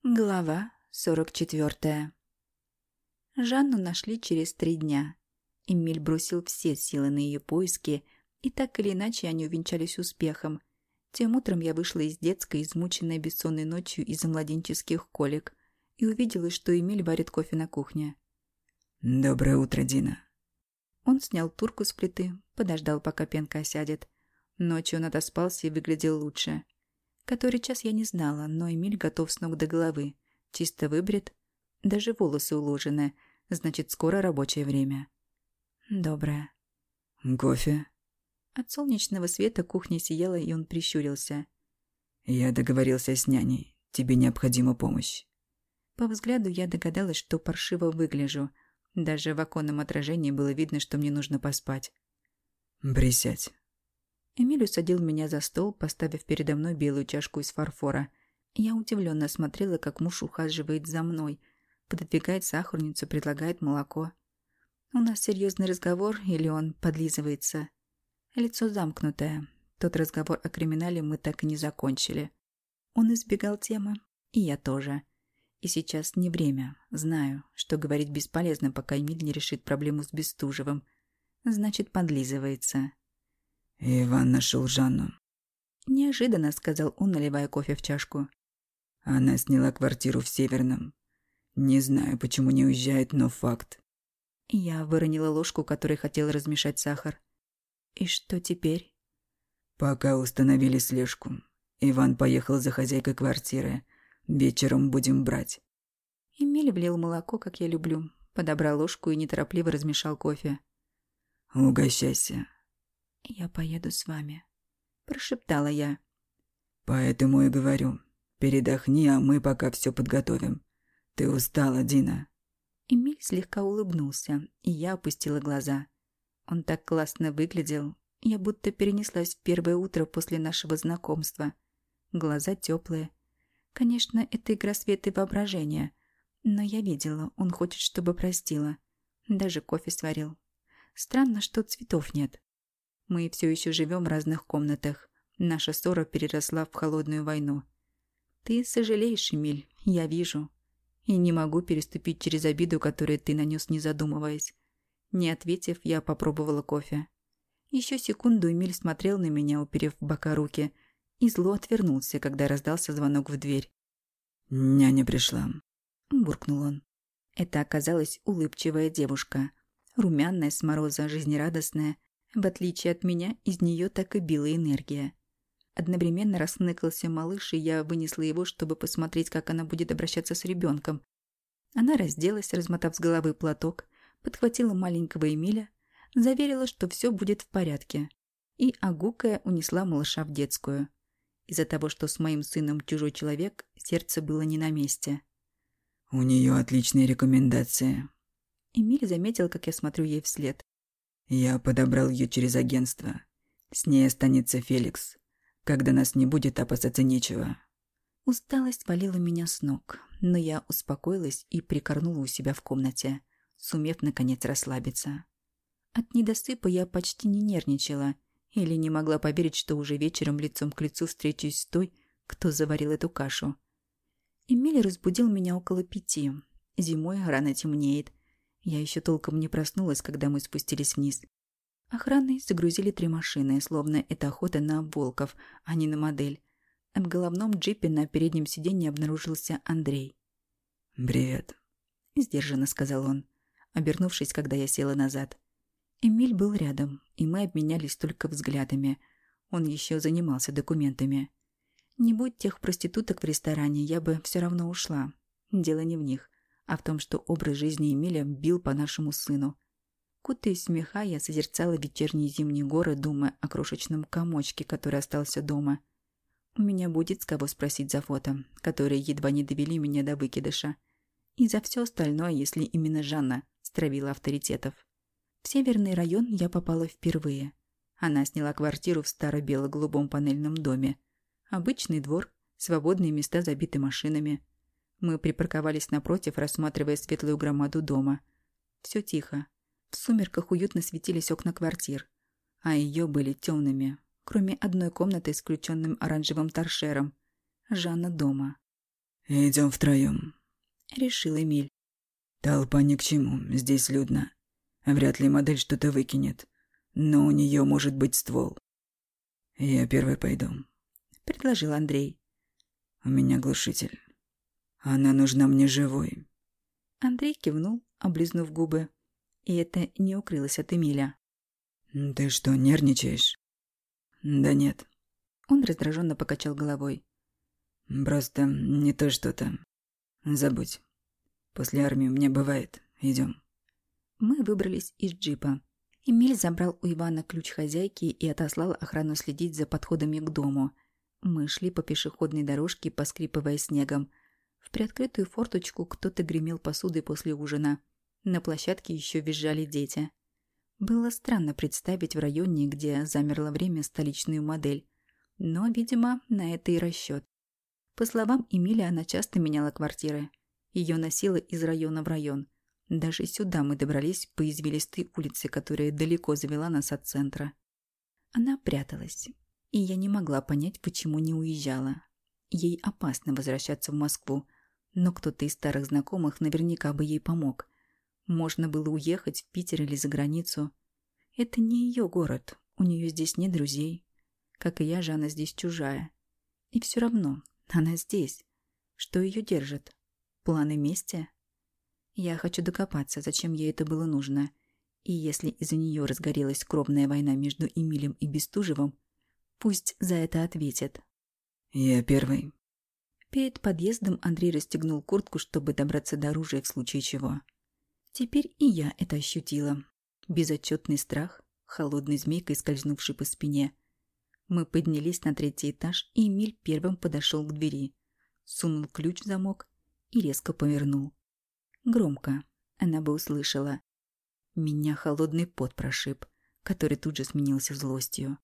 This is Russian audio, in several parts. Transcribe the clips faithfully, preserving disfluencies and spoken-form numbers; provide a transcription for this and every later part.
Глава сорок четвёртая. Жанну нашли через три дня. Эмиль бросил все силы на ее поиски, и так или иначе они увенчались успехом. Тем утром я вышла из детской, измученной бессонной ночью из-за младенческих колик, и увидела, что Эмиль варит кофе на кухне. «Доброе утро, Дина». Он снял турку с плиты, подождал, пока пенка осядет. Ночью он отоспался и выглядел лучше. Который час я не знала, но Эмиль готов с ног до головы. Чисто выбрит, даже волосы уложены. Значит, скоро рабочее время. Доброе. «Кофе?» От солнечного света кухня сияла, и он прищурился. «Я договорился с няней. Тебе необходима помощь». По взгляду я догадалась, что паршиво выгляжу. Даже в оконном отражении было видно, что мне нужно поспать. «Присядь». Эмиль усадил меня за стол, поставив передо мной белую чашку из фарфора. Я удивленно смотрела, как муж ухаживает за мной, пододвигает сахарницу, предлагает молоко. У нас серьезный разговор, или он подлизывается? Лицо замкнутое. Тот разговор о криминале мы так и не закончили. Он избегал темы, и я тоже. И сейчас не время. Знаю, что говорить бесполезно, пока Эмиль не решит проблему с Бестужевым. Значит, подлизывается. «Иван нашел Жанну». Неожиданно сказал он, наливая кофе в чашку. «Она сняла квартиру в Северном. Не знаю, почему не уезжает, но факт». Я выронила ложку, которой хотела размешать сахар. И что теперь? «Пока установили слежку. Иван поехал за хозяйкой квартиры. Вечером будем брать». Эмиль влил молоко, как я люблю. Подобрал ложку и неторопливо размешал кофе. «Угощайся». «Я поеду с вами», – прошептала я. «Поэтому и говорю. Передохни, а мы пока все подготовим. Ты устала, Дина». Эмиль слегка улыбнулся, и я опустила глаза. Он так классно выглядел. Я будто перенеслась в первое утро после нашего знакомства. Глаза теплые. Конечно, это игра света и воображения. Но я видела, он хочет, чтобы простила. Даже кофе сварил. Странно, что цветов нет. Мы все еще живем в разных комнатах. Наша ссора переросла в холодную войну. Ты сожалеешь, Эмиль, я вижу. И не могу переступить через обиду, которую ты нанес, не задумываясь. Не ответив, я попробовала кофе. Еще секунду Эмиль смотрел на меня, уперев в бока руки, и зло отвернулся, когда раздался звонок в дверь. «Няня пришла», – буркнул он. Это оказалась улыбчивая девушка. Румяная, с мороза, жизнерадостная. В отличие от меня, из нее так и била энергия. Одновременно расныкался малыш, и я вынесла его, чтобы посмотреть, как она будет обращаться с ребенком. Она разделась, размотав с головы платок, подхватила маленького Эмиля, заверила, что все будет в порядке, и, огукая, унесла малыша в детскую. Из-за того, что с моим сыном чужой человек, сердце было не на месте. «У нее отличные рекомендации». Эмиль заметил, как я смотрю ей вслед. «Я подобрал ее через агентство. С ней останется Феликс. Когда нас не будет, опасаться нечего». Усталость валила меня с ног, но я успокоилась и прикорнула у себя в комнате, сумев, наконец, расслабиться. От недосыпа я почти не нервничала или не могла поверить, что уже вечером лицом к лицу встречусь с той, кто заварил эту кашу. Эмиль разбудил меня около пяти. Зимой рано темнеет. Я еще толком не проснулась, когда мы спустились вниз. Охраной загрузили три машины, словно это охота на волков, а не на модель. В головном джипе на переднем сиденье обнаружился Андрей. «Привет», – сдержанно сказал он, обернувшись, когда я села назад. Эмиль был рядом, и мы обменялись только взглядами. Он еще занимался документами. Не будь тех проституток в ресторане, я бы все равно ушла. Дело не в них, а в том, что образ жизни Эмиля бил по нашему сыну. Кутаясь в меха, я созерцала вечерние зимние горы, думая о крошечном комочке, который остался дома. У меня будет с кого спросить за фото, которые едва не довели меня до выкидыша. И за все остальное, если именно Жанна стравила авторитетов. В северный район я попала впервые. Она сняла квартиру в старо-бело-голубом панельном доме. Обычный двор, свободные места забиты машинами. Мы припарковались напротив, рассматривая светлую громаду дома. Все тихо. В сумерках уютно светились окна квартир, а ее были темными, кроме одной комнаты с включенным оранжевым торшером. Жанна дома. Идем втроем», — решил Эмиль. «Толпа ни к чему, здесь людно. Вряд ли модель что-то выкинет, но у нее может быть ствол. Я первый пойду», — предложил Андрей. «У меня глушитель. Она нужна мне живой». Андрей кивнул, облизнув губы, и это не укрылось от Эмиля. «Ты что, нервничаешь?» «Да нет». Он раздраженно покачал головой. «Просто не то что-то. Забудь. После армии у меня бывает. Идем». Мы выбрались из джипа. Эмиль забрал у Ивана ключ хозяйки и отослал охрану следить за подходами к дому. Мы шли по пешеходной дорожке, поскрипывая снегом. В приоткрытую форточку кто-то гремел посудой после ужина. На площадке еще визжали дети. Было странно представить в районе, где замерло время, столичную модель. Но, видимо, на это и расчет. По словам Эмиля, она часто меняла квартиры. Ее носило из района в район. Даже сюда мы добрались по извилистой улице, которая далеко завела нас от центра. Она пряталась, и я не могла понять, почему не уезжала. Ей опасно возвращаться в Москву, но кто-то из старых знакомых наверняка бы ей помог. Можно было уехать в Питер или за границу. Это не ее город, у нее здесь нет друзей. Как и я же, она здесь чужая. И все равно, она здесь. Что ее держит? Планы мести? Я хочу докопаться, зачем ей это было нужно. И если из-за нее разгорелась кровная война между Эмилем и Бестужевым, пусть за это ответит. «Я первый». Перед подъездом Андрей расстегнул куртку, чтобы добраться до оружия в случае чего. Теперь и я это ощутила. Безотчетный страх, холодной змейкой скользнувший по спине. Мы поднялись на третий этаж, и Эмиль первым подошел к двери. Сунул ключ в замок и резко повернул. Громко. Она бы услышала. Меня холодный пот прошиб, который тут же сменился злостью.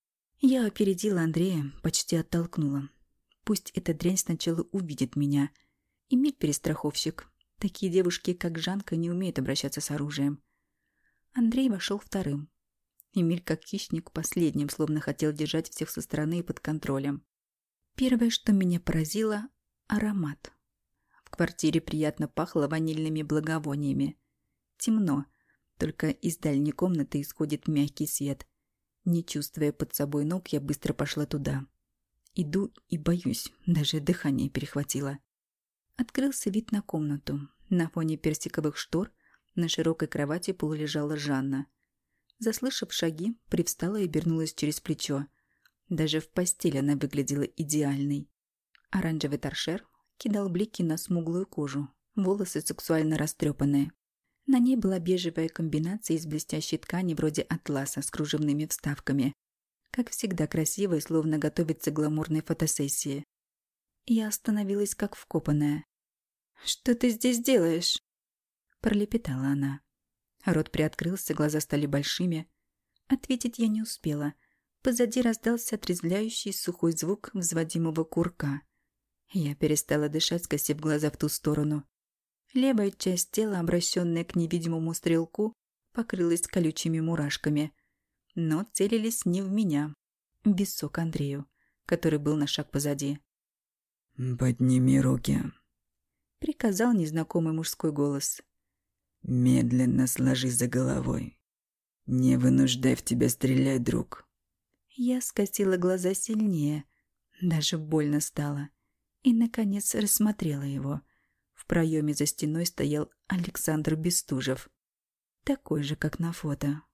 Я опередила Андрея, почти оттолкнула. Пусть эта дрянь сначала увидит меня. Эмиль перестраховщик. Такие девушки, как Жанка, не умеют обращаться с оружием. Андрей вошел вторым. Эмиль, как хищник, последним, словно хотел держать всех со стороны и под контролем. Первое, что меня поразило — аромат. В квартире приятно пахло ванильными благовониями. Темно, только из дальней комнаты исходит мягкий свет. Не чувствуя под собой ног, я быстро пошла туда. Иду и боюсь, даже дыхание перехватило. Открылся вид на комнату. На фоне персиковых штор на широкой кровати полулежала Жанна. Заслышав шаги, привстала и обернулась через плечо. Даже в постели она выглядела идеальной. Оранжевый торшер кидал блики на смуглую кожу, волосы сексуально растрепанные. На ней была бежевая комбинация из блестящей ткани вроде атласа с кружевными вставками. Как всегда красивая, словно готовится к гламурной фотосессии. Я остановилась как вкопанная. «Что ты здесь делаешь?» Пролепетала она. Рот приоткрылся, глаза стали большими. Ответить я не успела. Позади раздался отрезвляющий сухой звук взводимого курка. Я перестала дышать, скосив глаза в ту сторону. Левая часть тела, обращенная к невидимому стрелку, покрылась колючими мурашками. Но целились не в меня, в висок Андрею, который был на шаг позади. «Подними руки», — приказал незнакомый мужской голос. «Медленно сложи за головой. Не вынуждай в тебя стрелять, друг». Я скосила глаза сильнее. Даже больно стало. И, наконец, рассмотрела его. В проеме за стеной стоял Александр Бестужев. Такой же, как на фото.